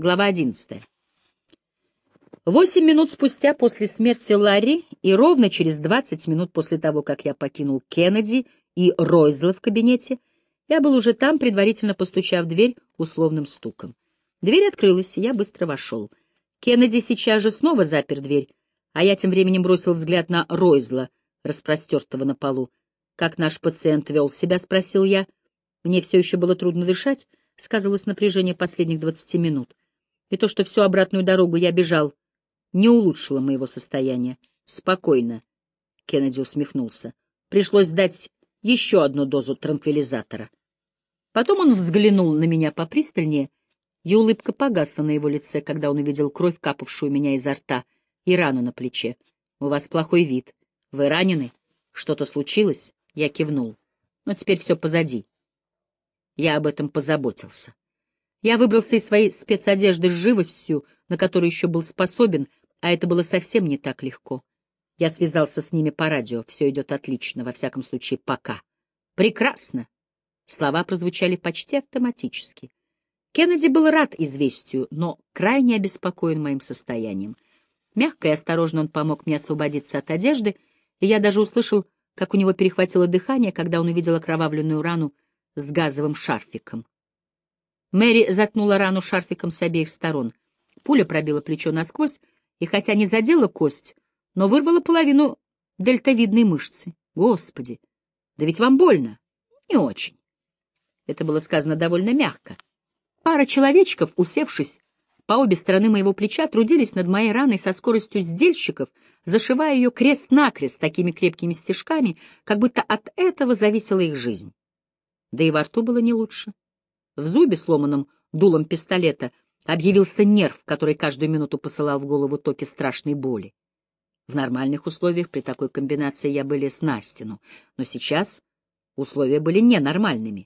Глава 11. 8 минут спустя после смерти Ларри и ровно через 20 минут после того, как я покинул Кеннеди и Ройзла в кабинете, я был уже там, предварительно постучав в дверь условным стуком. Дверь открылась, и я быстро вошел. Кеннеди сейчас же снова запер дверь, а я тем временем бросил взгляд на Ройзла, распростертого на полу. «Как наш пациент вел себя?» — спросил я. Мне все еще было трудно дышать, сказывалось напряжение последних 20 минут. И то, что всю обратную дорогу я бежал, не улучшило моего состояния. «Спокойно», — Кеннеди усмехнулся. «Пришлось дать еще одну дозу транквилизатора». Потом он взглянул на меня попристальнее, и улыбка погасла на его лице, когда он увидел кровь, капавшую у меня изо рта, и рану на плече. «У вас плохой вид. Вы ранены? Что-то случилось?» Я кивнул. «Но теперь все позади. Я об этом позаботился». Я выбрался из своей спецодежды с живостью, на которую еще был способен, а это было совсем не так легко. Я связался с ними по радио. Все идет отлично, во всяком случае, пока. Прекрасно! Слова прозвучали почти автоматически. Кеннеди был рад известию, но крайне обеспокоен моим состоянием. Мягко и осторожно он помог мне освободиться от одежды, и я даже услышал, как у него перехватило дыхание, когда он увидел окровавленную рану с газовым шарфиком. Мэри заткнула рану шарфиком с обеих сторон. Пуля пробила плечо насквозь, и хотя не задела кость, но вырвала половину дельтовидной мышцы. Господи, да ведь вам больно? Не очень. Это было сказано довольно мягко. Пара человечков, усевшись по обе стороны моего плеча, трудились над моей раной со скоростью сдельщиков, зашивая ее крест-накрест такими крепкими стежками, как будто от этого зависела их жизнь. Да и во рту было не лучше. В зубе, сломанном дулом пистолета, объявился нерв, который каждую минуту посылал в голову токи страшной боли. В нормальных условиях при такой комбинации я бы лез на стену, но сейчас условия были ненормальными.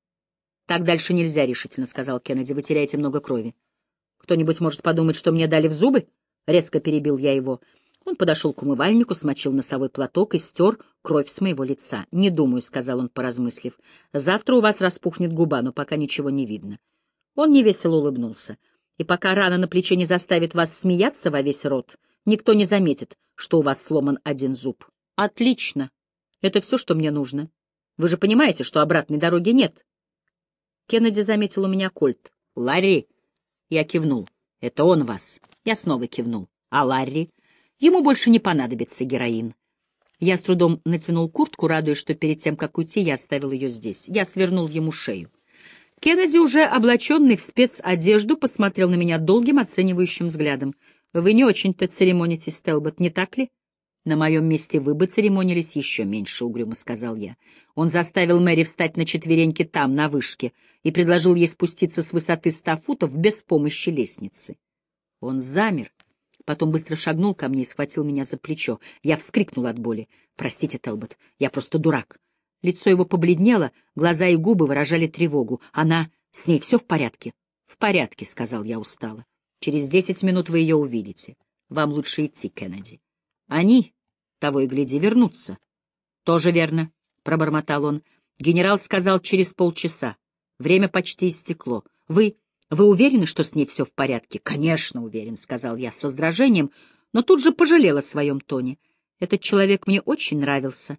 «Так дальше нельзя», — решительно сказал Кеннеди, — «вы теряете много крови». «Кто-нибудь может подумать, что мне дали в зубы?» — резко перебил я его. Он подошел к умывальнику, смочил носовой платок и стер кровь с моего лица. «Не думаю», — сказал он, поразмыслив. «Завтра у вас распухнет губа, но пока ничего не видно». Он невесело улыбнулся. «И пока рана на плече не заставит вас смеяться во весь рот, никто не заметит, что у вас сломан один зуб». «Отлично. Это все, что мне нужно. Вы же понимаете, что обратной дороги нет». Кеннеди заметил у меня кольт. «Ларри!» Я кивнул. «Это он вас». Я снова кивнул. «А Ларри?» «Ему больше не понадобится героин». Я с трудом натянул куртку, радуясь, что перед тем, как уйти, я оставил ее здесь. Я свернул ему шею. Кеннеди, уже облаченный в спецодежду, посмотрел на меня долгим оценивающим взглядом. «Вы не очень-то церемонитесь, Телбот, не так ли?» «На моем месте вы бы церемонились еще меньше», — угрюмо сказал я. Он заставил Мэри встать на четвереньки там, на вышке, и предложил ей спуститься с высоты 100 футов без помощи лестницы. Он замер, потом быстро шагнул ко мне и схватил меня за плечо. Я вскрикнул от боли. «Простите, Телбот, я просто дурак». Лицо его побледнело, глаза и губы выражали тревогу. «Она... С ней все в порядке?» «В порядке», — сказал я устало. «Через 10 минут вы ее увидите. Вам лучше идти, Кеннеди. Они, того и гляди, вернутся». «Тоже верно», — пробормотал он. «Генерал сказал через полчаса. Время почти истекло. Вы уверены, что с ней все в порядке?» «Конечно, уверен», — сказал я с раздражением, но тут же пожалел о своем тоне. Этот человек мне очень нравился.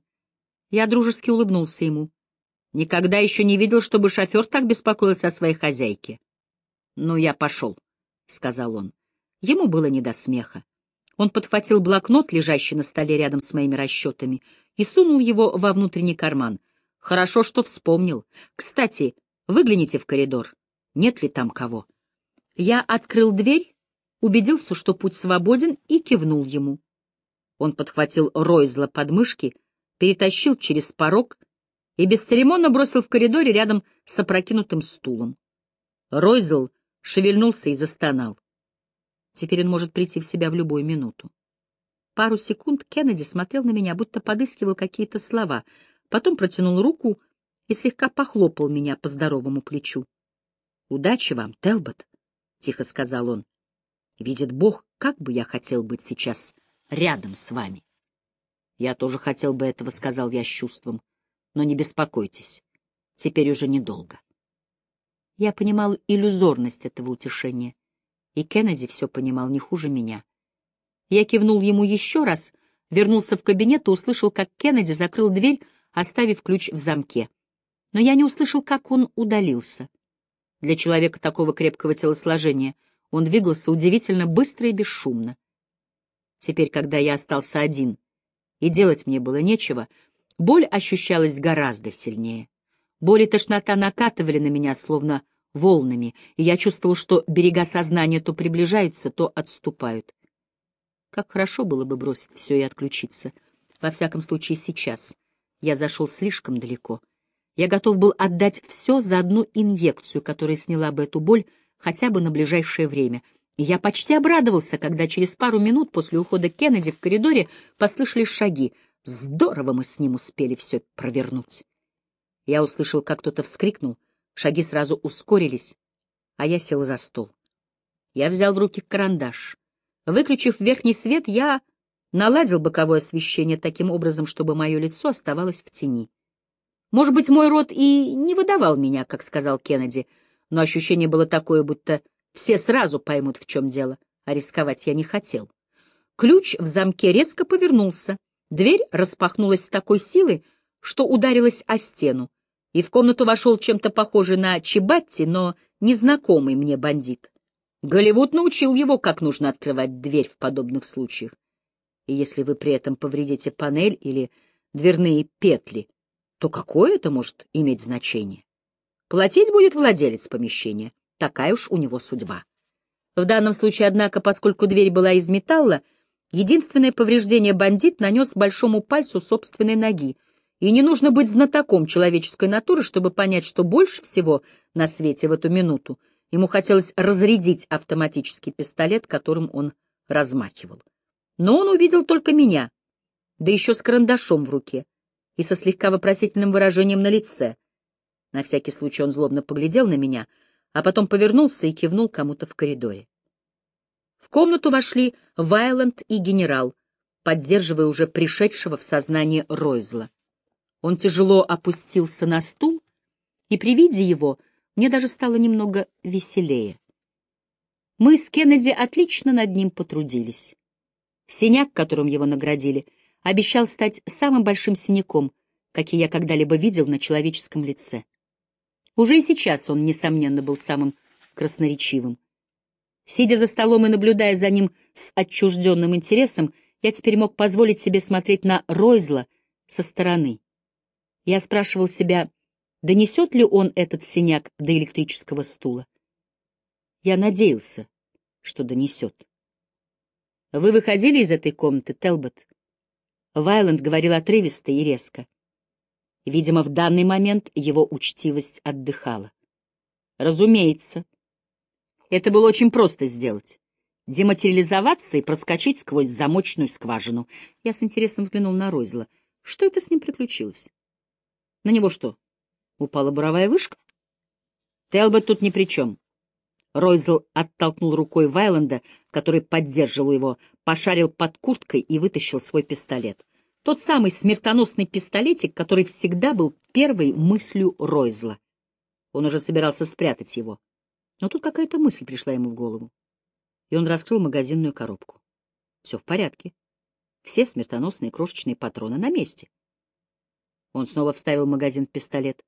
Я дружески улыбнулся ему. Никогда еще не видел, чтобы шофер так беспокоился о своей хозяйке. «Ну, я пошел», — сказал он. Ему было не до смеха. Он подхватил блокнот, лежащий на столе рядом с моими расчетами, и сунул его во внутренний карман. «Хорошо, что вспомнил. Кстати, выгляните в коридор. Нет ли там кого?» Я открыл дверь, убедился, что путь свободен, и кивнул ему. Он подхватил Ройзла под мышки, перетащил через порог и бесцеремонно бросил в коридоре рядом с опрокинутым стулом. Ройзл шевельнулся и застонал. Теперь он может прийти в себя в любую минуту. Пару секунд Кеннеди смотрел на меня, будто подыскивал какие-то слова, потом протянул руку и слегка похлопал меня по здоровому плечу. «Удачи вам, Телбот», — тихо сказал он. «Видит Бог, как бы я хотел быть сейчас рядом с вами». «Я тоже хотел бы этого», — сказал я с чувством. «Но не беспокойтесь, теперь уже недолго». Я понимал иллюзорность этого утешения И Кеннеди все понимал не хуже меня. Я кивнул ему еще раз, вернулся в кабинет и услышал, как Кеннеди закрыл дверь, оставив ключ в замке. Но я не услышал, как он удалился. Для человека такого крепкого телосложения он двигался удивительно быстро и бесшумно. Теперь, когда я остался один, и делать мне было нечего, боль ощущалась гораздо сильнее. Боль и тошнота накатывали на меня, словно волнами, и я чувствовал, что берега сознания то приближаются, то отступают. Как хорошо было бы бросить все и отключиться. Во всяком случае, сейчас. Я зашел слишком далеко. Я готов был отдать все за одну инъекцию, которая сняла бы эту боль хотя бы на ближайшее время. И я почти обрадовался, когда через пару минут после ухода Кеннеди в коридоре послышались шаги. Здорово мы с ним успели все провернуть. Я услышал, как кто-то вскрикнул, шаги сразу ускорились, а я сел за стол. Я взял в руки карандаш. Выключив верхний свет, я наладил боковое освещение таким образом, чтобы мое лицо оставалось в тени. Может быть, мой рот и не выдавал меня, как сказал Кеннеди, но ощущение было такое, будто все сразу поймут, в чем дело, а рисковать я не хотел. Ключ в замке резко повернулся, дверь распахнулась с такой силой, что ударилась о стену, и в комнату вошел чем-то похожий на Чибатти, но незнакомый мне бандит. Голливуд научил его, как нужно открывать дверь в подобных случаях. И если вы при этом повредите панель или дверные петли, то какое это может иметь значение? Платить будет владелец помещения. Такая уж у него судьба. В данном случае, однако, поскольку дверь была из металла, единственное повреждение бандит нанес большому пальцу собственной ноги, и не нужно быть знатоком человеческой натуры, чтобы понять, что больше всего на свете в эту минуту ему хотелось разрядить автоматический пистолет, которым он размахивал. Но он увидел только меня, да еще с карандашом в руке и со слегка вопросительным выражением на лице. На всякий случай он злобно поглядел на меня, а потом повернулся и кивнул кому-то в коридоре. В комнату вошли Вайланд и генерал, поддерживая уже пришедшего в сознание Ройзла. Он тяжело опустился на стул, и при виде его мне даже стало немного веселее. Мы с Кеннеди отлично над ним потрудились. Синяк, которым его наградили, обещал стать самым большим синяком, какие я когда-либо видел на человеческом лице. Уже и сейчас он, несомненно, был самым красноречивым. Сидя за столом и наблюдая за ним с отчужденным интересом, я теперь мог позволить себе смотреть на Ройзла со стороны. Я спрашивал себя, донесет ли он этот синяк до электрического стула. Я надеялся, что донесет. «Вы выходили из этой комнаты, Телбот?» Вайланд говорил отрывисто и резко. Видимо, в данный момент его учтивость отдыхала. «Разумеется. Это было очень просто сделать. Дематериализоваться и проскочить сквозь замочную скважину». Я с интересом взглянул на Ройзла. Что это с ним приключилось? На него что, упала буровая вышка? Телбот тут ни при чем. Ройзл оттолкнул рукой Вайланда, который поддерживал его, пошарил под курткой и вытащил свой пистолет. Тот самый смертоносный пистолетик, который всегда был первой мыслью Ройзла. Он уже собирался спрятать его. Но тут какая-то мысль пришла ему в голову. И он раскрыл магазинную коробку. Все в порядке. Все смертоносные крошечные патроны на месте. Он снова вставил магазин в пистолет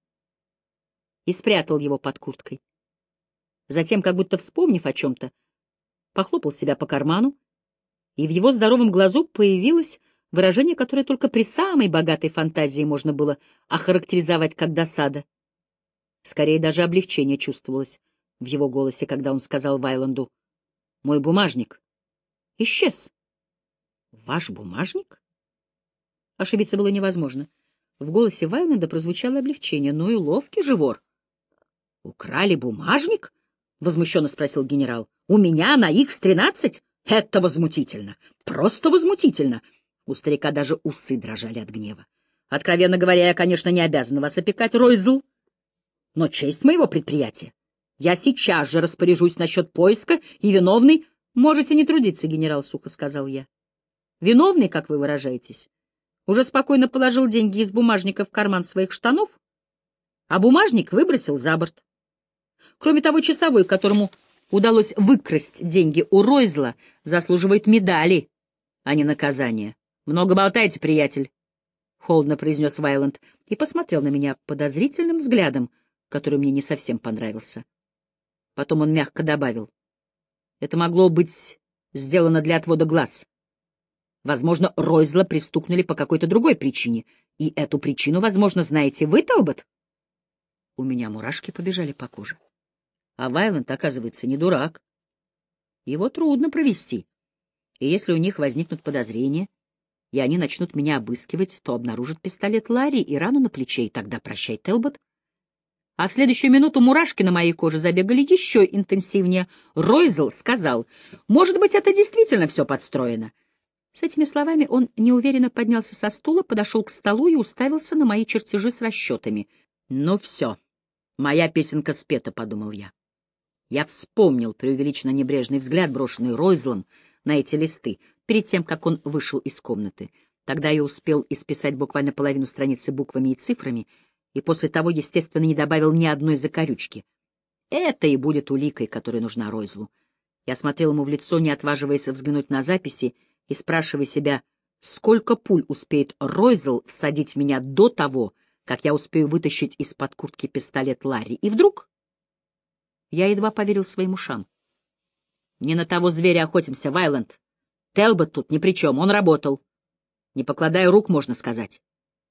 и спрятал его под курткой. Затем, как будто вспомнив о чем-то, похлопал себя по карману, и в его здоровом глазу появилось выражение, которое только при самой богатой фантазии можно было охарактеризовать как досада. Скорее, даже облегчение чувствовалось в его голосе, когда он сказал Вайланду: «Мой бумажник исчез». «Ваш бумажник?» Ошибиться было невозможно. В голосе Вайланда прозвучало облегчение. «Ну и ловкий же вор». «Украли бумажник?» — возмущенно спросил генерал. «У меня на Х-13? Это возмутительно! Просто возмутительно!» У старика даже усы дрожали от гнева. «Откровенно говоря, я, конечно, не обязан вас опекать, Ройзл, но честь моего предприятия. Я сейчас же распоряжусь насчет поиска, и виновный...» «Можете не трудиться, генерал», — сухо сказал я. «Виновный, как вы выражаетесь, уже спокойно положил деньги из бумажника в карман своих штанов, а бумажник выбросил за борт. Кроме того, часовой, которому удалось выкрасть деньги у Ройзла, заслуживает медали, а не наказания. Много болтаете, приятель, — холодно произнес Вайланд и посмотрел на меня подозрительным взглядом, который мне не совсем понравился. Потом он мягко добавил: это могло быть сделано для отвода глаз. Возможно, Ройзла пристукнули по какой-то другой причине, и эту причину, возможно, знаете вы, Талбот? У меня мурашки побежали по коже. А Вайланд, оказывается, не дурак. Его трудно провести. И если у них возникнут подозрения, и они начнут меня обыскивать, то обнаружат пистолет Ларри и рану на плече, и тогда прощай, Телбот. А в следующую минуту мурашки на моей коже забегали еще интенсивнее. Ройзл сказал: может быть, это действительно все подстроено. С этими словами он неуверенно поднялся со стула, подошел к столу и уставился на мои чертежи с расчетами. Ну все, моя песенка спета, — подумал я. Я вспомнил преувеличенно небрежный взгляд, брошенный Ройзлом на эти листы, перед тем, как он вышел из комнаты. Тогда я успел исписать буквально половину страницы буквами и цифрами, и после того, естественно, не добавил ни одной закорючки. Это и будет уликой, которая нужна Ройзлу. Я смотрел ему в лицо, не отваживаясь взглянуть на записи, и спрашивая себя, сколько пуль успеет Ройзл всадить в меня до того, как я успею вытащить из-под куртки пистолет Ларри. И вдруг я едва поверил своим ушам. Не на того зверя охотимся, Вайланд. Телбот тут ни при чем, он работал. Не покладая рук, можно сказать.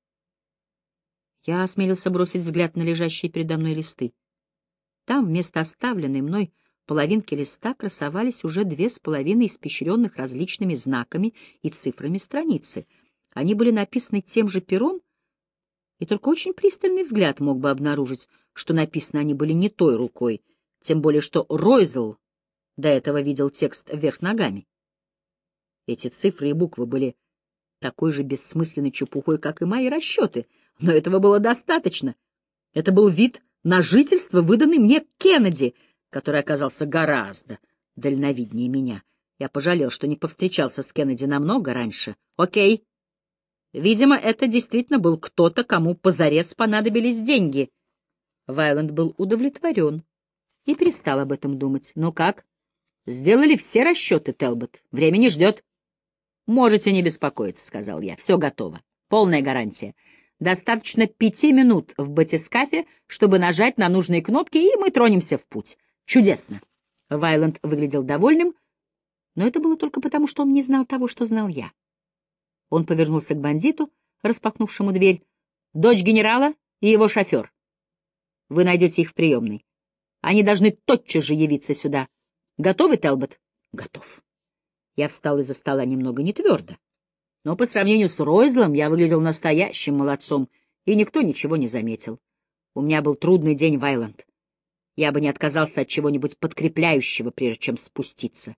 Я осмелился бросить взгляд на лежащие передо мной листы. Там вместо оставленной мной половинки листа красовались уже 2,5 испещренных различными знаками и цифрами страницы. Они были написаны тем же пером, и только очень пристальный взгляд мог бы обнаружить, что написаны они были не той рукой, тем более что Ройзл до этого видел текст вверх ногами. Эти цифры и буквы были такой же бессмысленной чепухой, как и мои расчеты, но этого было достаточно. Это был вид на жительство, выданный мне Кеннеди, который оказался гораздо дальновиднее меня. Я пожалел, что не повстречался с Кеннеди намного раньше. Окей. Видимо, это действительно был кто-то, кому позарез понадобились деньги. Вайланд был удовлетворен и перестал об этом думать. Ну как? Сделали все расчеты, Телбот. Время не ждет. Можете не беспокоиться, — сказал я. Все готово. Полная гарантия. Достаточно 5 минут в батискафе, чтобы нажать на нужные кнопки, и мы тронемся в путь. Чудесно. Вайланд выглядел довольным, но это было только потому, что он не знал того, что знал я. Он повернулся к бандиту, распахнувшему дверь. Дочь генерала и его шофер. Вы найдете их в приемной. Они должны тотчас же явиться сюда. Готовы, Телбот? Готов. Я встал из-за стола немного нетвердо. Но по сравнению с Ройзлом я выглядел настоящим молодцом, и никто ничего не заметил. У меня был трудный день, Вайланд. Я бы не отказался от чего-нибудь подкрепляющего, прежде чем спуститься.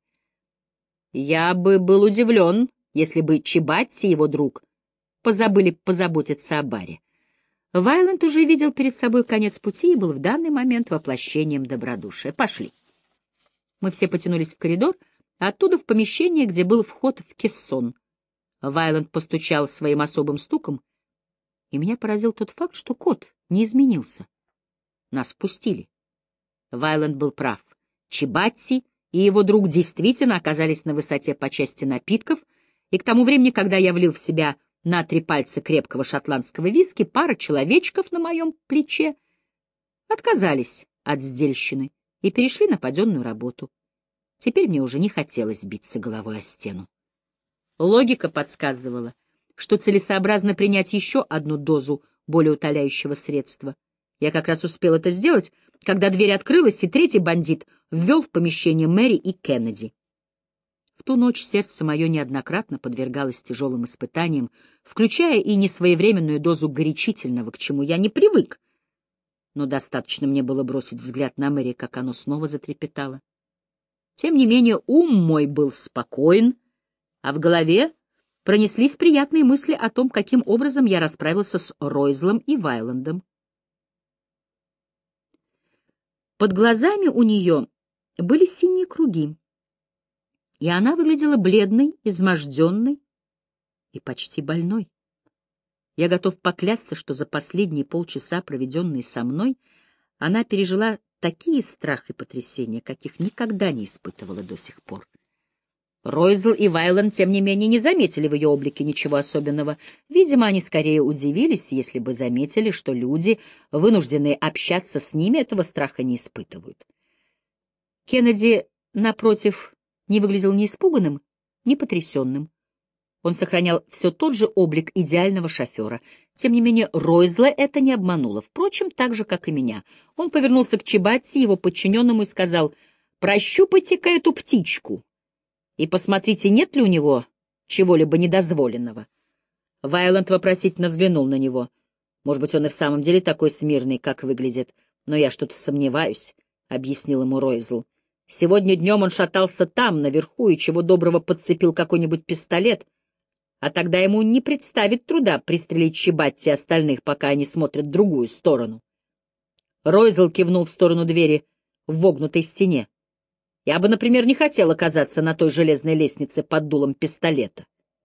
Я бы был удивлен, если бы Чибатти и его друг позабыли позаботиться о баре. Вайланд уже видел перед собой конец пути и был в данный момент воплощением добродушия. Пошли. Мы все потянулись в коридор, а оттуда в помещение, где был вход в кессон. Вайланд постучал своим особым стуком, и меня поразил тот факт, что код не изменился. Нас впустили. Вайланд был прав. Чибатти и его друг действительно оказались на высоте по части напитков, и к тому времени, когда я влил в себя на 3 пальца крепкого шотландского виски, пара человечков на моем плече отказались от сдельщины и перешли на паденную работу. Теперь мне уже не хотелось биться головой о стену. Логика подсказывала, что целесообразно принять еще одну дозу болеутоляющего средства. Я как раз успел это сделать, когда дверь открылась, и третий бандит ввел в помещение Мэри и Кеннеди. В ту ночь сердце мое неоднократно подвергалось тяжелым испытаниям, включая и несвоевременную дозу горячительного, к чему я не привык. Но достаточно мне было бросить взгляд на Мэри, как оно снова затрепетало. Тем не менее, ум мой был спокоен, а в голове пронеслись приятные мысли о том, каким образом я расправился с Ройзлом и Вайландом. Под глазами у нее были синие круги, и она выглядела бледной, изможденной и почти больной. Я готов поклясться, что за последние полчаса, проведенные со мной, она пережила такие страх и потрясения, каких никогда не испытывала до сих пор. Ройзл и Вайланд, тем не менее, не заметили в ее облике ничего особенного. Видимо, они скорее удивились, если бы заметили, что люди, вынужденные общаться с ними, этого страха не испытывают. Кеннеди, напротив, не выглядел ни испуганным, ни потрясенным. Он сохранял все тот же облик идеального шофера. Тем не менее, Ройзла это не обмануло. Впрочем, так же, как и меня. Он повернулся к Чибатти, его подчиненному, и сказал: «Прощупайте-ка эту птичку и посмотрите, нет ли у него чего-либо недозволенного». Вайланд вопросительно взглянул на него. «Может быть, он и в самом деле такой смирный, как выглядит, но я что-то сомневаюсь», — объяснил ему Ройзл. «Сегодня днем он шатался там, наверху, и чего доброго подцепил какой-нибудь пистолет, а тогда ему не представит труда пристрелить Чибатти и остальных, пока они смотрят в другую сторону». Ройзл кивнул в сторону двери в вогнутой стене. «Я бы, например, не хотел оказаться на той железной лестнице под дулом пистолета».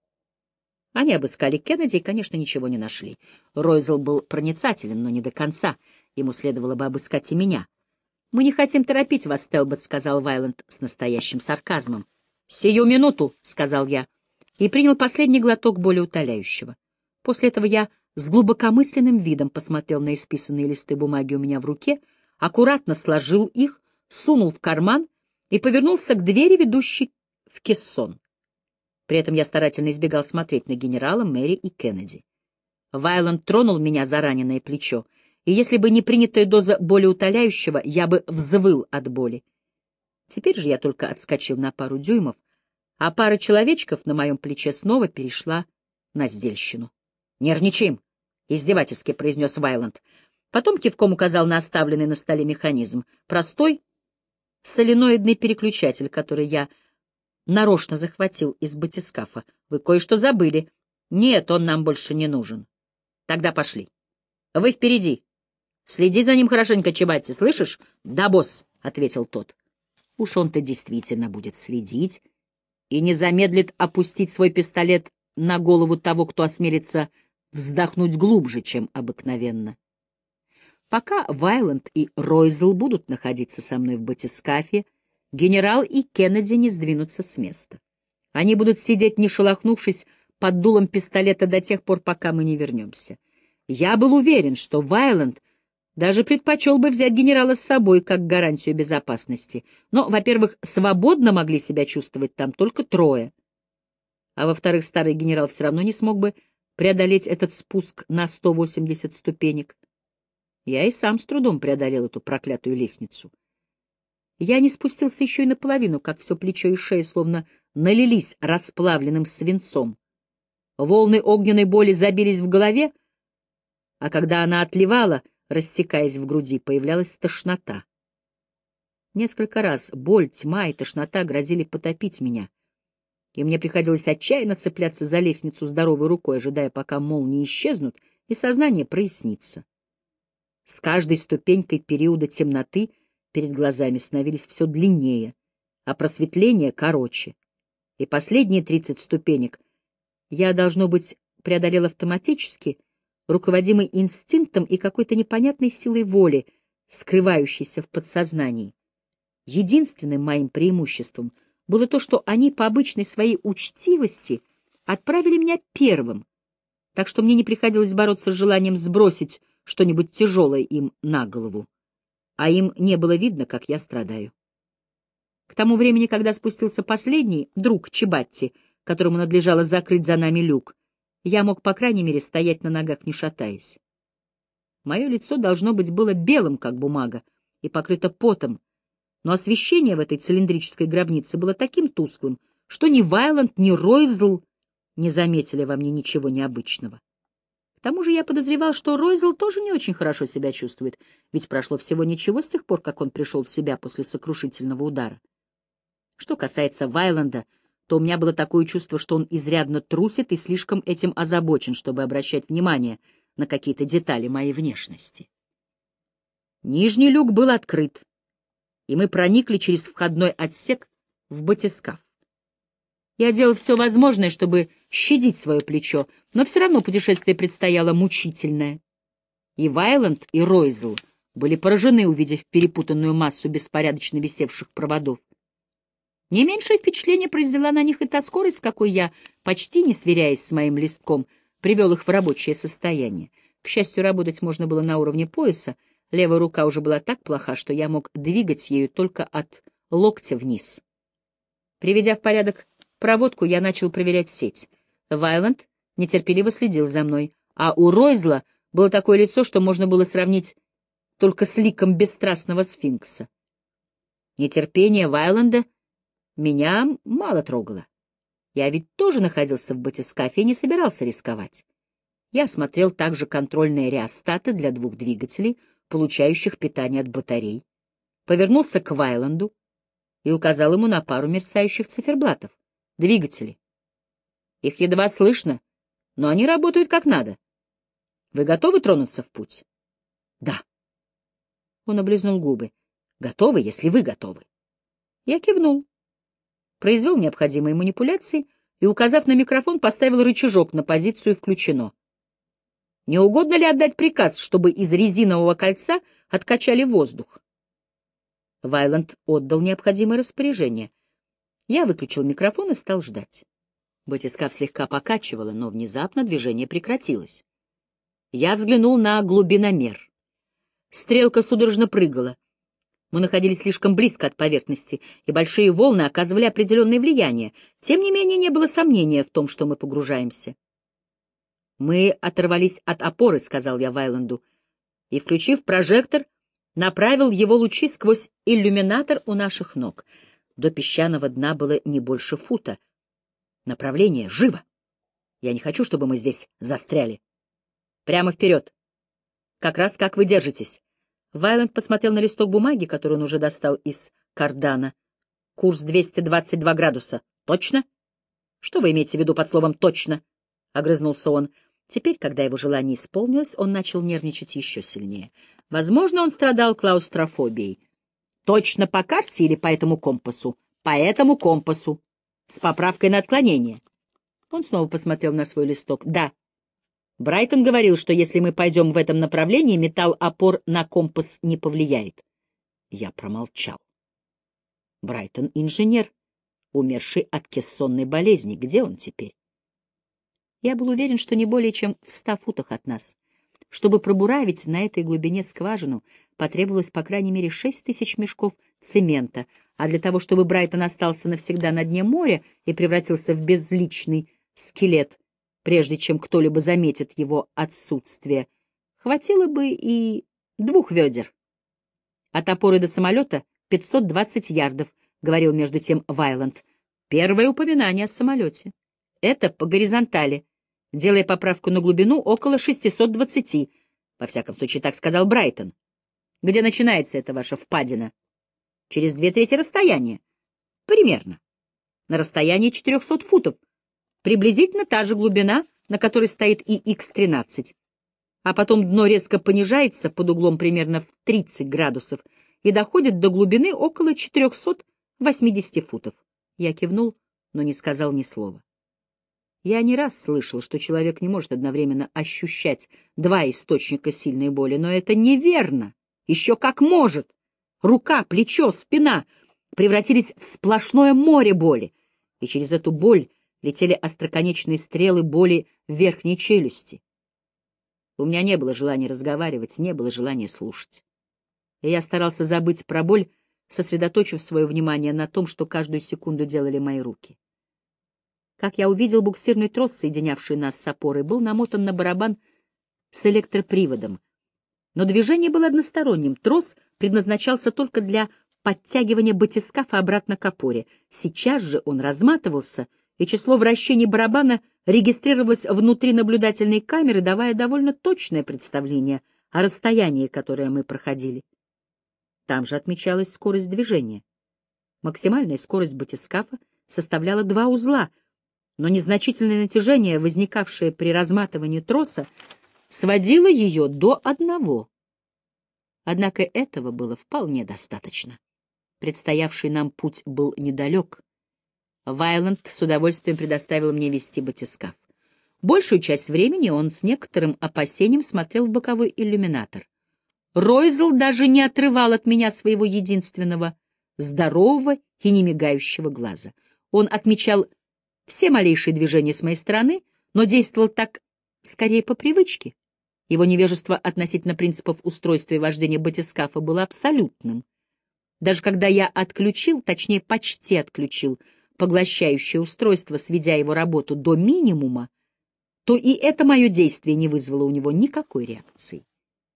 Они обыскали Кеннеди и, конечно, ничего не нашли. Ройзл был проницателен, но не до конца. Ему следовало бы обыскать и меня. «Мы не хотим торопить вас, Телбот», — сказал Вайланд с настоящим сарказмом. «Сию минуту», — сказал я, и принял последний глоток болеутоляющего. После этого я с глубокомысленным видом посмотрел на исписанные листы бумаги у меня в руке, аккуратно сложил их, сунул в карман и повернулся к двери, ведущей в кессон. При этом я старательно избегал смотреть на генерала, Мэри и Кеннеди. Вайланд тронул меня за раненое плечо, и если бы не принятая доза болеутоляющего, я бы взвыл от боли. Теперь же я только отскочил на пару дюймов, а пара человечков на моем плече снова перешла на сдельщину. «Нервничаем!» — издевательски произнес Вайланд. Потом кивком указал на оставленный на столе механизм. Простой соленоидный переключатель, который я нарочно захватил из батискафа. «Вы кое-что забыли». «Нет, он нам больше не нужен». «Тогда пошли». «Вы впереди. Следи за ним хорошенько, Чибатти, слышишь?» «Да, босс», — ответил тот. Уж он-то действительно будет следить и не замедлит опустить свой пистолет на голову того, кто осмелится вздохнуть глубже, чем обыкновенно. Пока Вайланд и Ройзл будут находиться со мной в батискафе, генерал и Кеннеди не сдвинутся с места. Они будут сидеть, не шелохнувшись, под дулом пистолета до тех пор, пока мы не вернемся. Я был уверен, что Вайланд даже предпочел бы взять генерала с собой как гарантию безопасности. Но, во-первых, свободно могли себя чувствовать там только трое. А во-вторых, старый генерал все равно не смог бы преодолеть этот спуск на 180 ступенек. Я и сам с трудом преодолел эту проклятую лестницу. Я не спустился еще и наполовину, как все плечо и шея словно налились расплавленным свинцом. Волны огненной боли забились в голове, а когда она отливала, растекаясь в груди, появлялась тошнота. Несколько раз боль, тьма и тошнота грозили потопить меня, и мне приходилось отчаянно цепляться за лестницу здоровой рукой, ожидая, пока молнии исчезнут и сознание прояснится. С каждой ступенькой периода темноты перед глазами становились все длиннее, а просветление — короче. И последние 30 ступенек я, должно быть, преодолел автоматически, руководимый инстинктом и какой-то непонятной силой воли, скрывающейся в подсознании. Единственным моим преимуществом было то, что они по обычной своей учтивости отправили меня первым, так что мне не приходилось бороться с желанием сбросить что-нибудь тяжелое им на голову, а им не было видно, как я страдаю. К тому времени, когда спустился последний, друг Чибатти, которому надлежало закрыть за нами люк, я мог, по крайней мере, стоять на ногах, не шатаясь. Мое лицо, должно быть, было белым, как бумага, и покрыто потом, но освещение в этой цилиндрической гробнице было таким тусклым, что ни Вайланд, ни Ройзл не заметили во мне ничего необычного. К тому же я подозревал, что Ройзл тоже не очень хорошо себя чувствует, ведь прошло всего ничего с тех пор, как он пришел в себя после сокрушительного удара. Что касается Вайланда, то у меня было такое чувство, что он изрядно трусит и слишком этим озабочен, чтобы обращать внимание на какие-то детали моей внешности. Нижний люк был открыт, и мы проникли через входной отсек в батискаф. Я делал все возможное, чтобы щадить свое плечо, но все равно путешествие предстояло мучительное. И Вайланд, и Ройзл были поражены, увидев перепутанную массу беспорядочно висевших проводов. Не меньшее впечатление произвела на них и та скорость, с какой я, почти не сверяясь с моим листком, привел их в рабочее состояние. К счастью, работать можно было на уровне пояса, левая рука уже была так плоха, что я мог двигать ею только от локтя вниз. Приведя в порядок проводку, я начал проверять сеть. Вайланд нетерпеливо следил за мной, а у Ройзла было такое лицо, что можно было сравнить только с ликом бесстрастного сфинкса. Нетерпение Вайланда меня мало трогало. Я ведь тоже находился в батискафе и не собирался рисковать. Я осмотрел также контрольные реостаты для 2 двигателей, получающих питание от батарей, повернулся к Вайланду и указал ему на пару мерцающих циферблатов. Двигатели. Их едва слышно, но они работают как надо. Вы готовы тронуться в путь? Да. Он облизнул губы. Готовы, если вы готовы. Я кивнул, произвел необходимые манипуляции и, указав на микрофон, поставил рычажок на позицию «включено». Не угодно ли отдать приказ, чтобы из резинового кольца откачали воздух? Вайланд отдал необходимое распоряжение. Я выключил микрофон и стал ждать. Батискаф слегка покачивало, но внезапно движение прекратилось. Я взглянул на глубиномер. Стрелка судорожно прыгала. Мы находились слишком близко от поверхности, и большие волны оказывали определенное влияние. Тем не менее, не было сомнения в том, что мы погружаемся. «Мы оторвались от опоры», — сказал я Вайланду, и, включив прожектор, направил его лучи сквозь иллюминатор у наших ног. До песчаного дна было не больше фута. Направление — живо! Я не хочу, чтобы мы здесь застряли. Прямо вперед. Как раз как вы держитесь. Вайланд посмотрел на листок бумаги, который он уже достал из кардана. Курс 222 градуса. Точно? Что вы имеете в виду под словом «точно»? — огрызнулся он. Теперь, когда его желание исполнилось, он начал нервничать еще сильнее. Возможно, он страдал клаустрофобией. Точно по карте или по этому компасу? По этому компасу. С поправкой на отклонение. Он снова посмотрел на свой листок. Да. Брайтон говорил, что если мы пойдем в этом направлении, металл опор на компас не повлияет. Я промолчал. Брайтон — инженер, умерший от кессонной болезни. Где он теперь? Я был уверен, что не более чем в 100 футах от нас. Чтобы пробуравить на этой глубине скважину, потребовалось по крайней мере 6000 мешков цемента, а для того, чтобы Брайтон остался навсегда на дне моря и превратился в безличный скелет, прежде чем кто-либо заметит его отсутствие, хватило бы и 2 ведер. От опоры до самолета 520 ярдов, — говорил между тем Вайланд. Первое упоминание о самолете. Это по горизонтали, делая поправку на глубину около 620, во всяком случае, так сказал Брайтон. Где начинается эта ваша впадина? Через 2/3 расстояния. Примерно. На расстоянии 400 футов. Приблизительно та же глубина, на которой стоит и Х-13. А потом дно резко понижается под углом примерно в 30 градусов и доходит до глубины около 480 футов. Я кивнул, но не сказал ни слова. Я не раз слышал, что человек не может одновременно ощущать 2 источника сильной боли, но это неверно. Еще как может. Рука, плечо, спина превратились в сплошное море боли, и через эту боль летели остроконечные стрелы боли в верхней челюсти. У меня не было желания разговаривать, не было желания слушать. И я старался забыть про боль, сосредоточив свое внимание на том, что каждую секунду делали мои руки. Как я увидел, буксирный трос, соединявший нас с опорой, был намотан на барабан с электроприводом. Но движение было односторонним. Трос предназначался только для подтягивания батискафа обратно к опоре. Сейчас же он разматывался, и число вращений барабана регистрировалось внутри наблюдательной камеры, давая довольно точное представление о расстоянии, которое мы проходили. Там же отмечалась скорость движения. Максимальная скорость батискафа составляла 2 узла, но незначительное натяжение, возникавшее при разматывании троса, сводило ее до 1. Однако этого было вполне достаточно. Предстоявший нам путь был недалек. Вайланд с удовольствием предоставил мне вести батискаф. Большую часть времени он с некоторым опасением смотрел в боковой иллюминатор. Ройзел даже не отрывал от меня своего единственного, здорового и немигающего глаза. Он отмечал все малейшие движения с моей стороны, но действовал так скорее по привычке. Его невежество относительно принципов устройства и вождения батискафа было абсолютным. Даже когда я отключил, точнее, почти отключил, поглощающее устройство, сведя его работу до минимума, то и это мое действие не вызвало у него никакой реакции.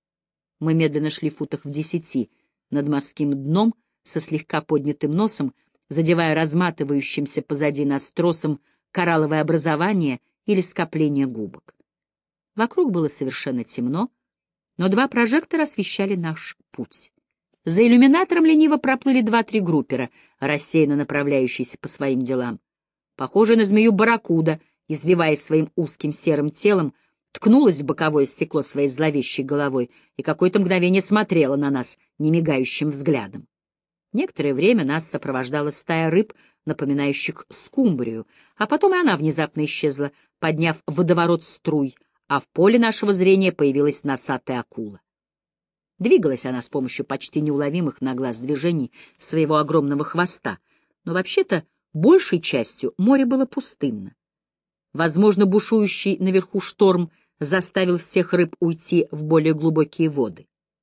Мы медленно шли футах в 10 над морским дном со слегка поднятым носом, задевая разматывающимся позади нас тросом коралловое образование или скопление губок. Вокруг было совершенно темно, но 2 прожектора освещали наш путь. За иллюминатором лениво проплыли 2-3 группера, рассеянно направляющиеся по своим делам. Похожая на змею барракуда, извиваясь своим узким серым телом, ткнулась в боковое стекло своей зловещей головой и какое-то мгновение смотрела на нас немигающим взглядом. Некоторое время нас сопровождала стая рыб, напоминающих скумбрию, а потом и она внезапно исчезла, подняв водоворот струй, а в поле нашего зрения появилась носатая акула. Двигалась она с помощью почти неуловимых на глаз движений своего огромного хвоста, но вообще-то большей частью море было пустынно. Возможно, бушующий наверху шторм заставил всех рыб уйти в более глубокие воды.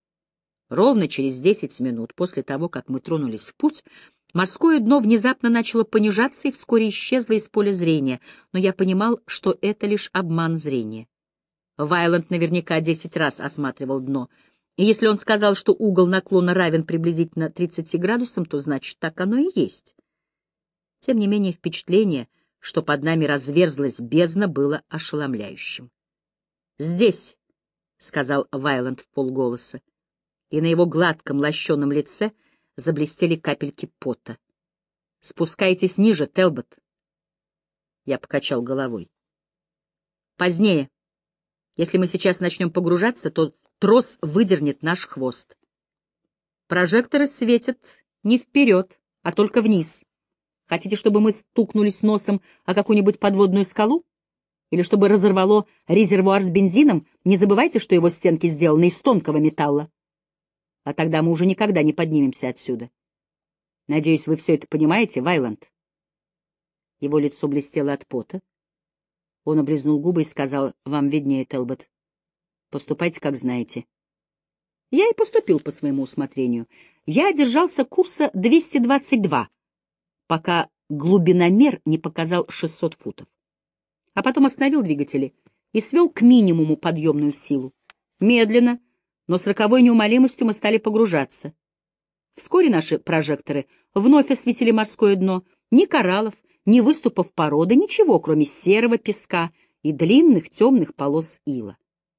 Ровно через 10 минут после того, как мы тронулись в путь, морское дно внезапно начало понижаться и вскоре исчезло из поля зрения, но я понимал, что это лишь обман зрения. Вайланд наверняка 10 раз осматривал дно, и если он сказал, что угол наклона равен приблизительно 30 градусам, то значит, так оно и есть. Тем не менее, впечатление, что под нами разверзлась бездна, было ошеломляющим. «Здесь», — сказал Вайланд вполголоса, и на его гладком лощеном лице заблестели капельки пота. «Спускайтесь ниже, Телбот». Я покачал головой. «Позднее. Если мы сейчас начнем погружаться, то трос выдернет наш хвост. Прожекторы светят не вперед, а только вниз. Хотите, чтобы мы стукнулись носом о какую-нибудь подводную скалу? Или чтобы разорвало резервуар с бензином? Не забывайте, что его стенки сделаны из тонкого металла. А тогда мы уже никогда не поднимемся отсюда. Надеюсь, вы все это понимаете, Вайланд?» Его лицо блестело от пота. Он облизнул губы и сказал: «Вам виднее, Телбот. Поступайте, как знаете». Я и поступил по своему усмотрению. Я держался курса 222, пока глубиномер не показал 600 футов. А потом остановил двигатели и свел к минимуму подъемную силу. Медленно, но с роковой неумолимостью мы стали погружаться. Вскоре наши прожекторы вновь осветили морское дно. Ни кораллов, ни выступов породы, ничего, кроме серого песка и длинных темных полос ила.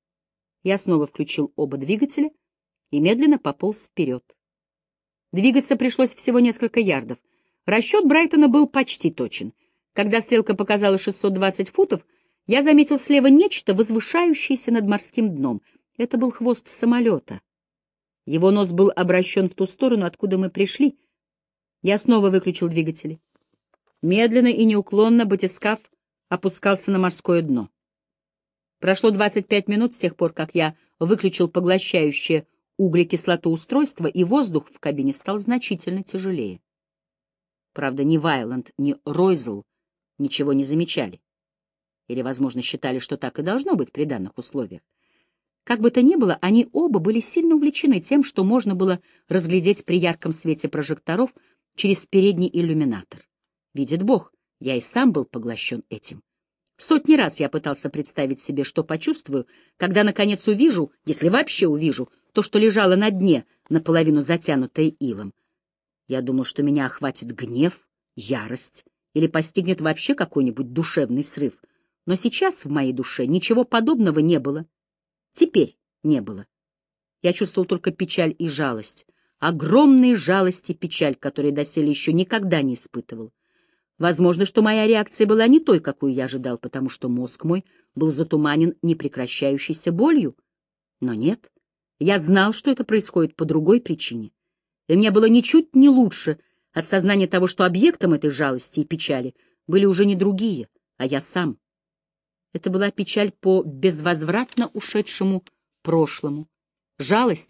Я снова включил оба двигателя и медленно пополз вперед. Двигаться пришлось всего несколько ярдов. Расчет Брайтона был почти точен. Когда стрелка показала 620 футов, я заметил слева нечто, возвышающееся над морским дном. Это был хвост самолета. Его нос был обращен в ту сторону, откуда мы пришли. Я снова выключил двигатели. Медленно и неуклонно батискаф опускался на морское дно. Прошло 25 минут с тех пор, как я выключил поглощающее углекислоту устройство, и воздух в кабине стал значительно тяжелее. Правда, ни Вайланд, ни Ройзел ничего не замечали. Или, возможно, считали, что так и должно быть при данных условиях. Как бы то ни было, они оба были сильно увлечены тем, что можно было разглядеть при ярком свете прожекторов через передний иллюминатор. Видит Бог, я и сам был поглощен этим. Сотни раз я пытался представить себе, что почувствую, когда, наконец, увижу, если вообще увижу, то, что лежало на дне, наполовину затянутое илом. Я думал, что меня охватит гнев, ярость или постигнет вообще какой-нибудь душевный срыв. Но сейчас в моей душе ничего подобного не было. Теперь не было. Я чувствовал только печаль и жалость, огромные жалость и печаль, которые доселе еще никогда не испытывал. Возможно, что моя реакция была не той, какую я ожидал, потому что мозг мой был затуманен непрекращающейся болью. Но нет, я знал, что это происходит по другой причине. И мне было ничуть не лучше от сознания того, что объектом этой жалости и печали были уже не другие, а я сам. Это была печаль по безвозвратно ушедшему прошлому, жалость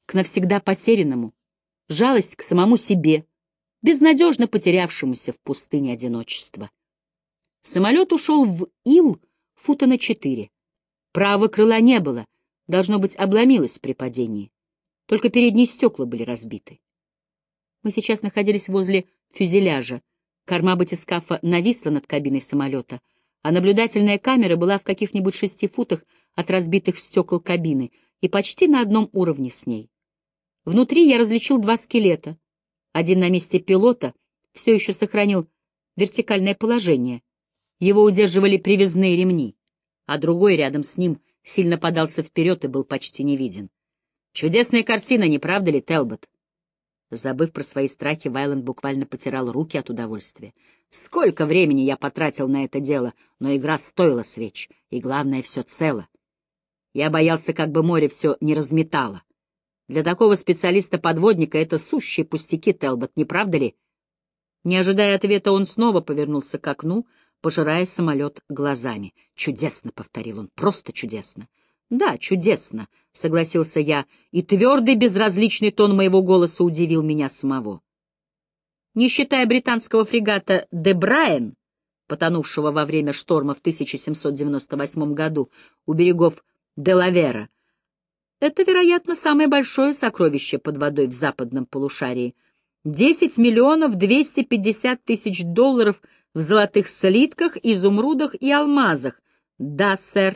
к навсегда потерянному, жалость к самому себе, безнадежно потерявшемуся в пустыне одиночества. Самолет ушел в ил фута на 4. Правого крыла не было, должно быть, обломилось при падении. Только передние стекла были разбиты. Мы сейчас находились возле фюзеляжа. Корма батискафа нависла над кабиной самолета, а наблюдательная камера была в каких-нибудь 6 футах от разбитых стекол кабины и почти на одном уровне с ней. Внутри я различил 2 скелета. Один на месте пилота все еще сохранил вертикальное положение. Его удерживали привязные ремни, а другой рядом с ним сильно подался вперед и был почти не виден. Чудесная картина, не правда ли, Телбот? Забыв про свои страхи, Вайланд буквально потирал руки от удовольствия. Сколько времени я потратил на это дело, но игра стоила свеч, и главное, все цело. Я боялся, как бы море все не разметало. Для такого специалиста-подводника это сущие пустяки, Телбот, не правда ли? Не ожидая ответа, он снова повернулся к окну, пожирая самолет глазами. «Чудесно», — повторил он, — «просто чудесно». «Да, чудесно», — согласился я, и твердый безразличный тон моего голоса удивил меня самого. Не считая британского фрегата «Де Брайен», потонувшего во время шторма в 1798 году у берегов Делавера, это, вероятно, самое большое сокровище под водой в западном полушарии. 10 миллионов 250 тысяч долларов в золотых слитках, изумрудах и алмазах. Да, сэр.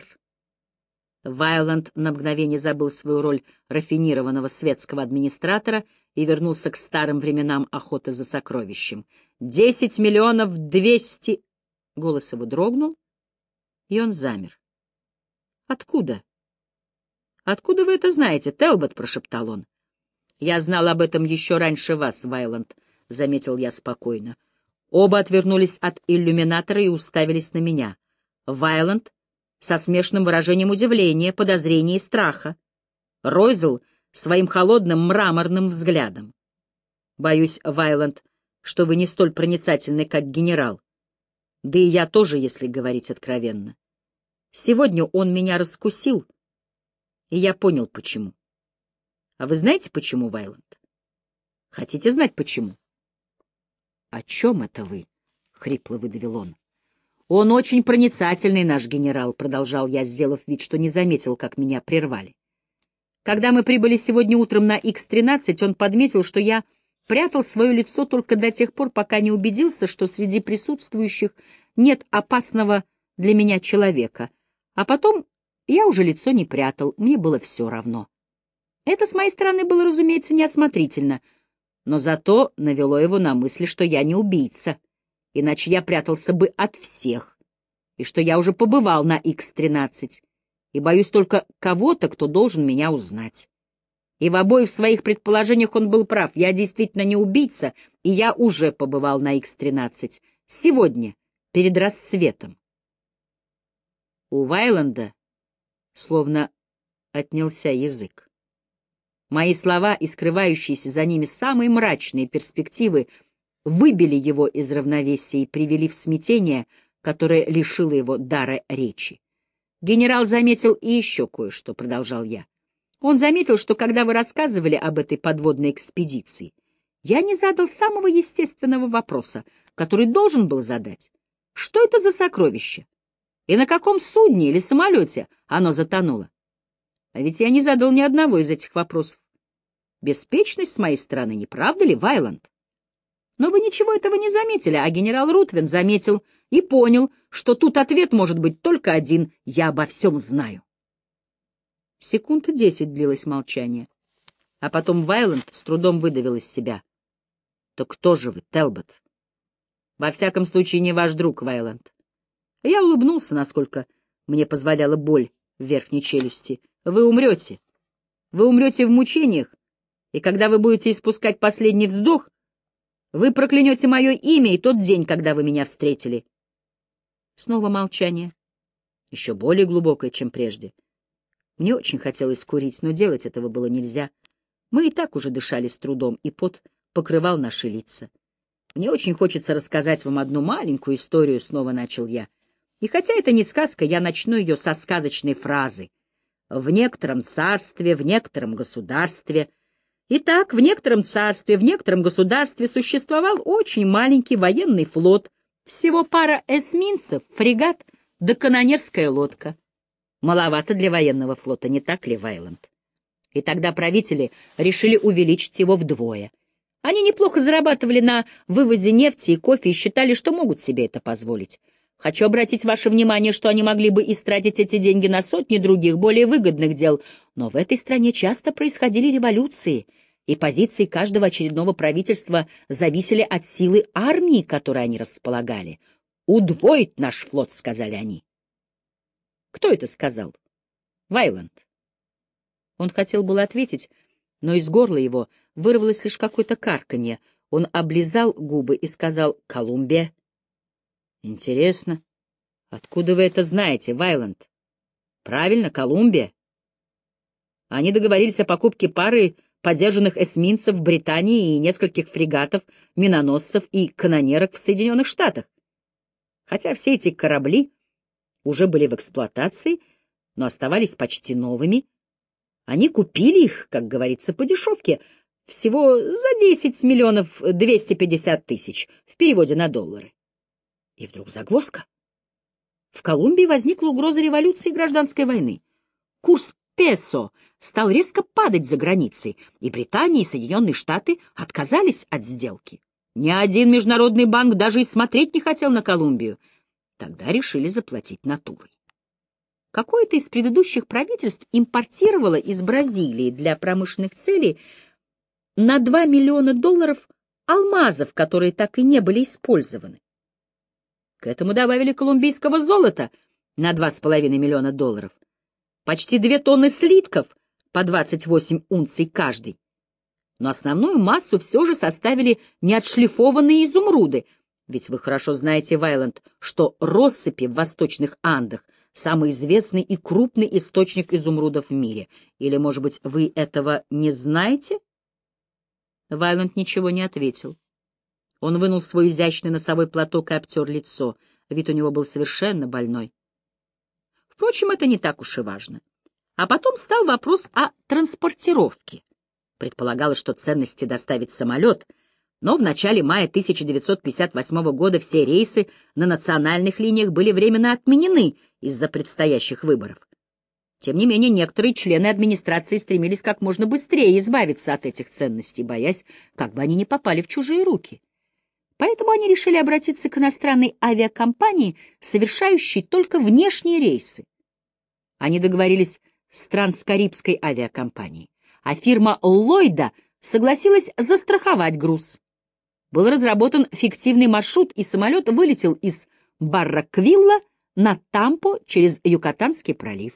Вайланд на мгновение забыл свою роль рафинированного светского администратора и вернулся к старым временам охоты за сокровищем. 10 миллионов 200... Голос его дрогнул, и он замер. «Откуда? Откуда вы это знаете, Телбот?» — прошептал он. «Я знал об этом еще раньше вас, Вайланд», — заметил я спокойно. Оба отвернулись от иллюминатора и уставились на меня. Вайланд со смешанным выражением удивления, подозрения и страха. Ройзел своим холодным мраморным взглядом. «Боюсь, Вайланд, что вы не столь проницательны, как генерал. Да и я тоже, если говорить откровенно. Сегодня он меня раскусил, и я понял, почему. А вы знаете, почему, Вайланд? Хотите знать, почему?» «О чем это вы?» — хрипло выдавил он. «Он очень проницательный, наш генерал», — продолжал я, сделав вид, что не заметил, как меня прервали. «Когда мы прибыли сегодня утром на Х-13, он подметил, что я прятал свое лицо только до тех пор, пока не убедился, что среди присутствующих нет опасного для меня человека. А потом я уже лицо не прятал, мне было все равно. Это с моей стороны было, разумеется, неосмотрительно, но зато навело его на мысль, что я не убийца, иначе я прятался бы от всех, и что я уже побывал на Х-13, и боюсь только кого-то, кто должен меня узнать. И в обоих своих предположениях он был прав, я действительно не убийца, и я уже побывал на Х-13, сегодня, перед рассветом». У Вайланда словно отнялся язык. Мои слова и скрывающиеся за ними самые мрачные перспективы выбили его из равновесия и привели в смятение, которое лишило его дара речи. «Генерал заметил и еще кое-что», — продолжал я. «Он заметил, что когда вы рассказывали об этой подводной экспедиции, я не задал самого естественного вопроса, который должен был задать. Что это за сокровище? И на каком судне или самолете оно затонуло? А ведь я не задал ни одного из этих вопросов. Беспечность с моей стороны, не правда ли, Вайланд? Но вы ничего этого не заметили, а генерал Рутвин заметил и понял, что тут ответ может быть только один: я обо всем знаю». Секунд 10 длилось молчание, а потом Вайланд с трудом выдавил из себя: «Так кто же вы, Телбот?» «Во всяком случае, не ваш друг, Вайланд». Я улыбнулся, насколько мне позволяла боль в верхней челюсти. «Вы умрете. Вы умрете в мучениях, и когда вы будете испускать последний вздох, вы проклянете мое имя и тот день, когда вы меня встретили». Снова молчание, еще более глубокое, чем прежде. Мне очень хотелось курить, но делать этого было нельзя. Мы и так уже дышали с трудом, и пот покрывал наши лица. «Мне очень хочется рассказать вам одну маленькую историю», — снова начал я. «И хотя это не сказка, я начну ее со сказочной фразы. В некотором царстве, в некотором государстве Итак, в некотором царстве, в некотором государстве существовал очень маленький военный флот, всего пара эсминцев, фрегат да канонерская лодка. Маловато для военного флота, не так ли, Вайланд? И тогда правители решили увеличить его вдвое. Они неплохо зарабатывали на вывозе нефти и кофе и считали, что могут себе это позволить. Хочу обратить ваше внимание, что они могли бы истратить эти деньги на сотни других, более выгодных дел, но в этой стране часто происходили революции, и позиции каждого очередного правительства зависели от силы армии, которой они располагали. «Удвоить наш флот», — сказали они. Кто это сказал? Вайланд. Он хотел было ответить, но из горла его вырвалось лишь какое-то карканье. Он облизал губы и сказал: «Колумбия». «Интересно. Откуда вы это знаете, Вайланд?» «Правильно, Колумбия. Они договорились о покупке пары подержанных эсминцев в Британии и нескольких фрегатов, миноносцев и канонерок в Соединенных Штатах. Хотя все эти корабли уже были в эксплуатации, но оставались почти новыми, они купили их, как говорится, по дешевке, всего за 10 миллионов 250 тысяч в переводе на доллары. И вдруг загвоздка. В Колумбии возникла угроза революции и гражданской войны. Курс песо стал резко падать за границей, и Британия и Соединенные Штаты отказались от сделки. Ни один международный банк даже и смотреть не хотел на Колумбию. Тогда решили заплатить натурой. Какое-то из предыдущих правительств импортировало из Бразилии для промышленных целей на $2 миллиона алмазов, которые так и не были использованы. К этому добавили колумбийского золота на $2,5 миллиона, почти 2 тонны слитков по 28 унций каждый. Но основную массу все же составили неотшлифованные изумруды, ведь вы хорошо знаете, Вайланд, что россыпи в восточных Андах — самый известный и крупный источник изумрудов в мире. Или, может быть, вы этого не знаете? Вайланд ничего не ответил. Он вынул свой изящный носовой платок и обтер лицо. Вид у него был совершенно больной. Впрочем, это не так уж и важно. А потом стал вопрос о транспортировке. Предполагалось, что ценности доставит самолет, но в начале мая 1958 года все рейсы на национальных линиях были временно отменены из-за предстоящих выборов. Тем не менее, некоторые члены администрации стремились как можно быстрее избавиться от этих ценностей, боясь, как бы они не попали в чужие руки. Поэтому они решили обратиться к иностранной авиакомпании, совершающей только внешние рейсы. Они договорились с Транскарибской авиакомпанией, а фирма Ллойда согласилась застраховать груз. Был разработан фиктивный маршрут, и самолет вылетел из Барранквилла на Тампо через Юкатанский пролив.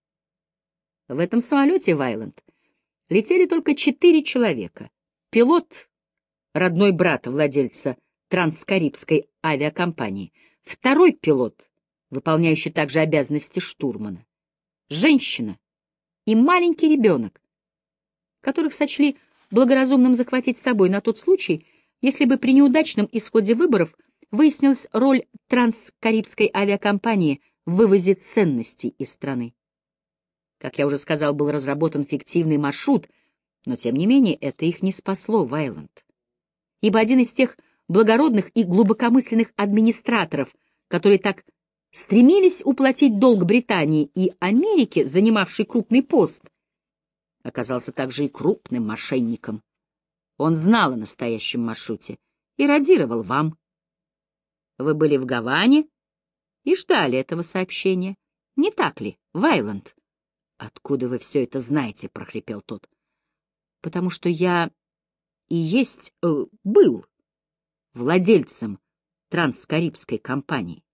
В этом самолете, Вайланд, летели только 4 человека. Пилот, родной брат владельца Транскарибской авиакомпании, второй пилот, выполняющий также обязанности штурмана, женщина и маленький ребенок, которых сочли благоразумным захватить с собой на тот случай, если бы при неудачном исходе выборов выяснилась роль Транскарибской авиакомпании в вывозе ценностей из страны. Как я уже сказал, был разработан фиктивный маршрут, но, тем не менее, это их не спасло, Вайланд. Ибо один из тех благородных и глубокомысленных администраторов, которые так стремились уплатить долг Британии и Америке, занимавший крупный пост, оказался также и крупным мошенником. Он знал о настоящем маршруте и радировал вам. Вы были в Гаване и ждали этого сообщения. Не так ли, Вайланд? — Откуда вы все это знаете? — прохрипел тот. — Потому что я и есть, был владельцем Транскарибской компании.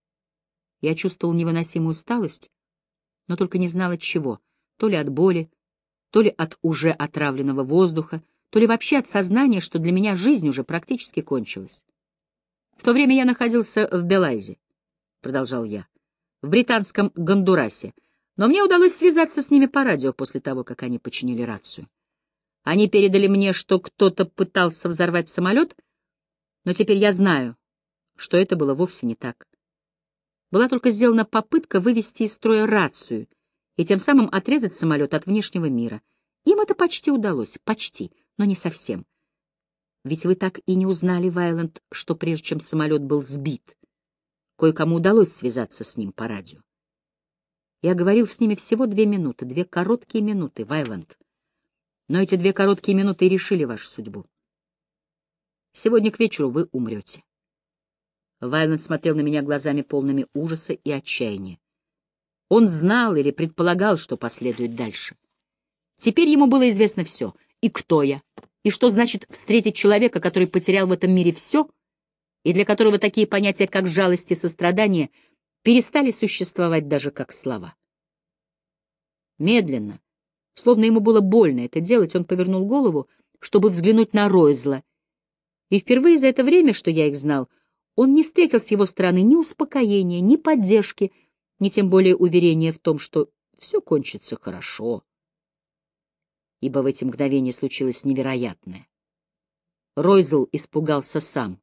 Я чувствовал невыносимую усталость, но только не знал от чего, то ли от боли, то ли от уже отравленного воздуха, то ли вообще от сознания, что для меня жизнь уже практически кончилась. В то время я находился в Белайзе, — продолжал я, — в британском Гондурасе, но мне удалось связаться с ними по радио после того, как они починили рацию. Они передали мне, что кто-то пытался взорвать самолет, но теперь я знаю, что это было вовсе не так. Была только сделана попытка вывести из строя рацию и тем самым отрезать самолет от внешнего мира. Им это почти удалось, почти, но не совсем. Ведь вы так и не узнали, Вайланд, что прежде чем самолет был сбит, кое-кому удалось связаться с ним по радио. Я говорил с ними всего 2 минуты, 2 короткие минуты, Вайланд. Но эти 2 короткие минуты и решили вашу судьбу. Сегодня к вечеру вы умрете. Вайланд смотрел на меня глазами полными ужаса и отчаяния. Он знал или предполагал, что последует дальше. Теперь ему было известно все. И кто я, и что значит встретить человека, который потерял в этом мире все, и для которого такие понятия, как жалость и сострадание, перестали существовать даже как слова. Медленно, словно ему было больно это делать, он повернул голову, чтобы взглянуть на Ройзла, и впервые за это время, что я их знал, он не встретил с его стороны ни успокоения, ни поддержки, ни тем более уверения в том, что все кончится хорошо. Ибо в эти мгновения случилось невероятное. Ройзл испугался сам.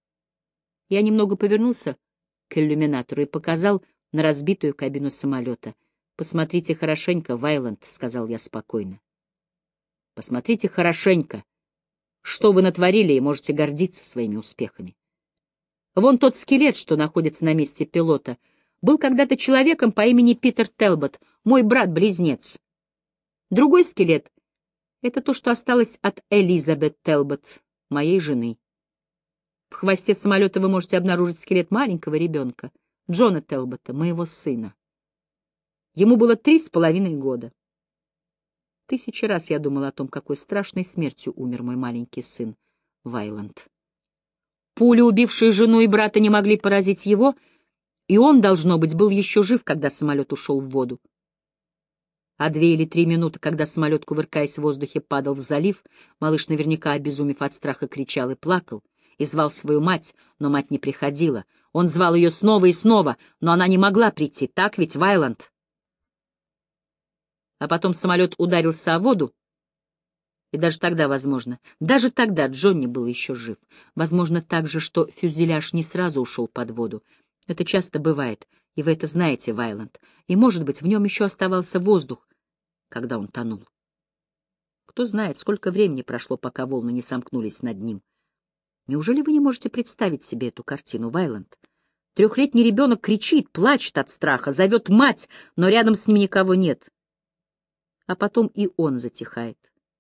Я немного повернулся к иллюминатору и показал на разбитую кабину самолета. «Посмотрите хорошенько, Вайланд», — сказал я спокойно. «Посмотрите хорошенько, что вы натворили, и можете гордиться своими успехами. Вон тот скелет, что находится на месте пилота, был когда-то человеком по имени Питер Телбот, мой брат-близнец. Другой скелет — это то, что осталось от Элизабет Телбот, моей жены. В хвосте самолета вы можете обнаружить скелет маленького ребенка, Джона Телбота, моего сына. Ему было 3,5 года. 1000 раз я думал о том, какой страшной смертью умер мой маленький сын, Вайланд. Пули, убившие жену и брата, не могли поразить его, и он, должно быть, был еще жив, когда самолет ушел в воду. А 2 или 3 минуты, когда самолет, кувыркаясь в воздухе, падал в залив, малыш, наверняка обезумев от страха, кричал и плакал, и звал свою мать, но мать не приходила. Он звал ее снова и снова, но она не могла прийти, так ведь, Вайланд? А потом самолет ударился о воду, и даже тогда, возможно, даже тогда Джонни был еще жив. Возможно также, что фюзеляж не сразу ушел под воду. Это часто бывает, и вы это знаете, Вайланд. И, может быть, в нем еще оставался воздух, когда он тонул. Кто знает, сколько времени прошло, пока волны не сомкнулись над ним. Неужели вы не можете представить себе эту картину, Вайланд? 3-летний ребенок кричит, плачет от страха, зовет мать, но рядом с ним никого нет. А потом и он затихает.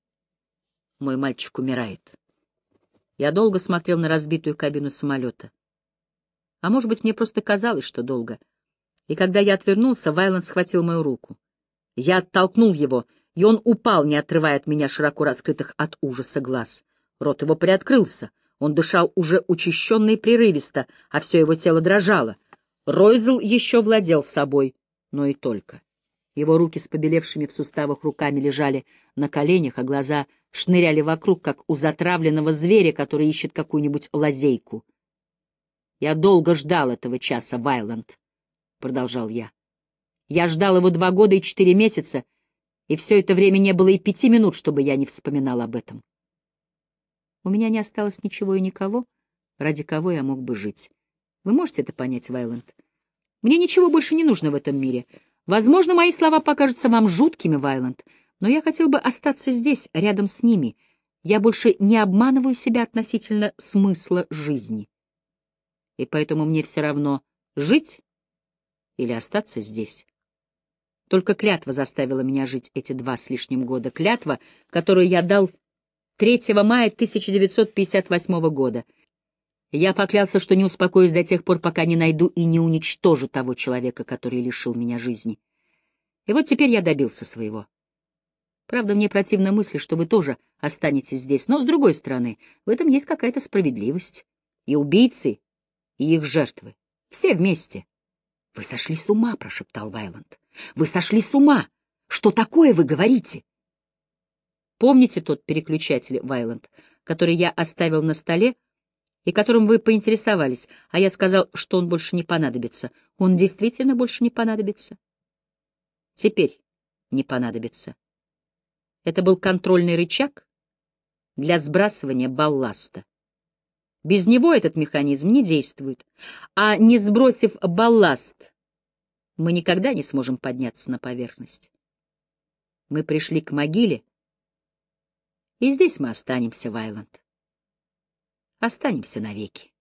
Мой мальчик умирает. Я долго смотрел на разбитую кабину самолета. А может быть, мне просто казалось, что долго. И когда я отвернулся, Вайланд схватил мою руку. Я оттолкнул его, и он упал, не отрывая от меня широко раскрытых от ужаса глаз. Рот его приоткрылся. Он дышал уже учащенно и прерывисто, а все его тело дрожало. Ройзл еще владел собой, но и только. Его руки с побелевшими в суставах руками лежали на коленях, а глаза шныряли вокруг, как у затравленного зверя, который ищет какую-нибудь лазейку. «Я долго ждал этого часа, Вайланд», — продолжал я. «Я ждал его 2 года и 4 месяца, и все это время не было и 5 минут, чтобы я не вспоминал об этом. У меня не осталось ничего и никого, ради кого я мог бы жить. Вы можете это понять, Вайланд? Мне ничего больше не нужно в этом мире. Возможно, мои слова покажутся вам жуткими, Вайланд, но я хотел бы остаться здесь, рядом с ними. Я больше не обманываю себя относительно смысла жизни. И поэтому мне все равно, жить или остаться здесь. Только клятва заставила меня жить эти 2 с лишним года. Клятва, которую я дал 3 мая 1958 года. Я поклялся, что не успокоюсь до тех пор, пока не найду и не уничтожу того человека, который лишил меня жизни. И вот теперь я добился своего. Правда, мне противна мысль, что вы тоже останетесь здесь, но, с другой стороны, в этом есть какая-то справедливость. И убийцы, и их жертвы. Все вместе. — Вы сошли с ума, — прошептал Вайланд. — Вы сошли с ума! Что такое вы говорите? Помните тот переключатель, Вайланд, который я оставил на столе, и которым вы поинтересовались, а я сказал, что он больше не понадобится? Он действительно больше не понадобится? Теперь не понадобится. Это был контрольный рычаг для сбрасывания балласта. Без него этот механизм не действует, а не сбросив балласт, мы никогда не сможем подняться на поверхность. Мы пришли к могиле, И здесь мы останемся, Вайланд. Останемся навеки.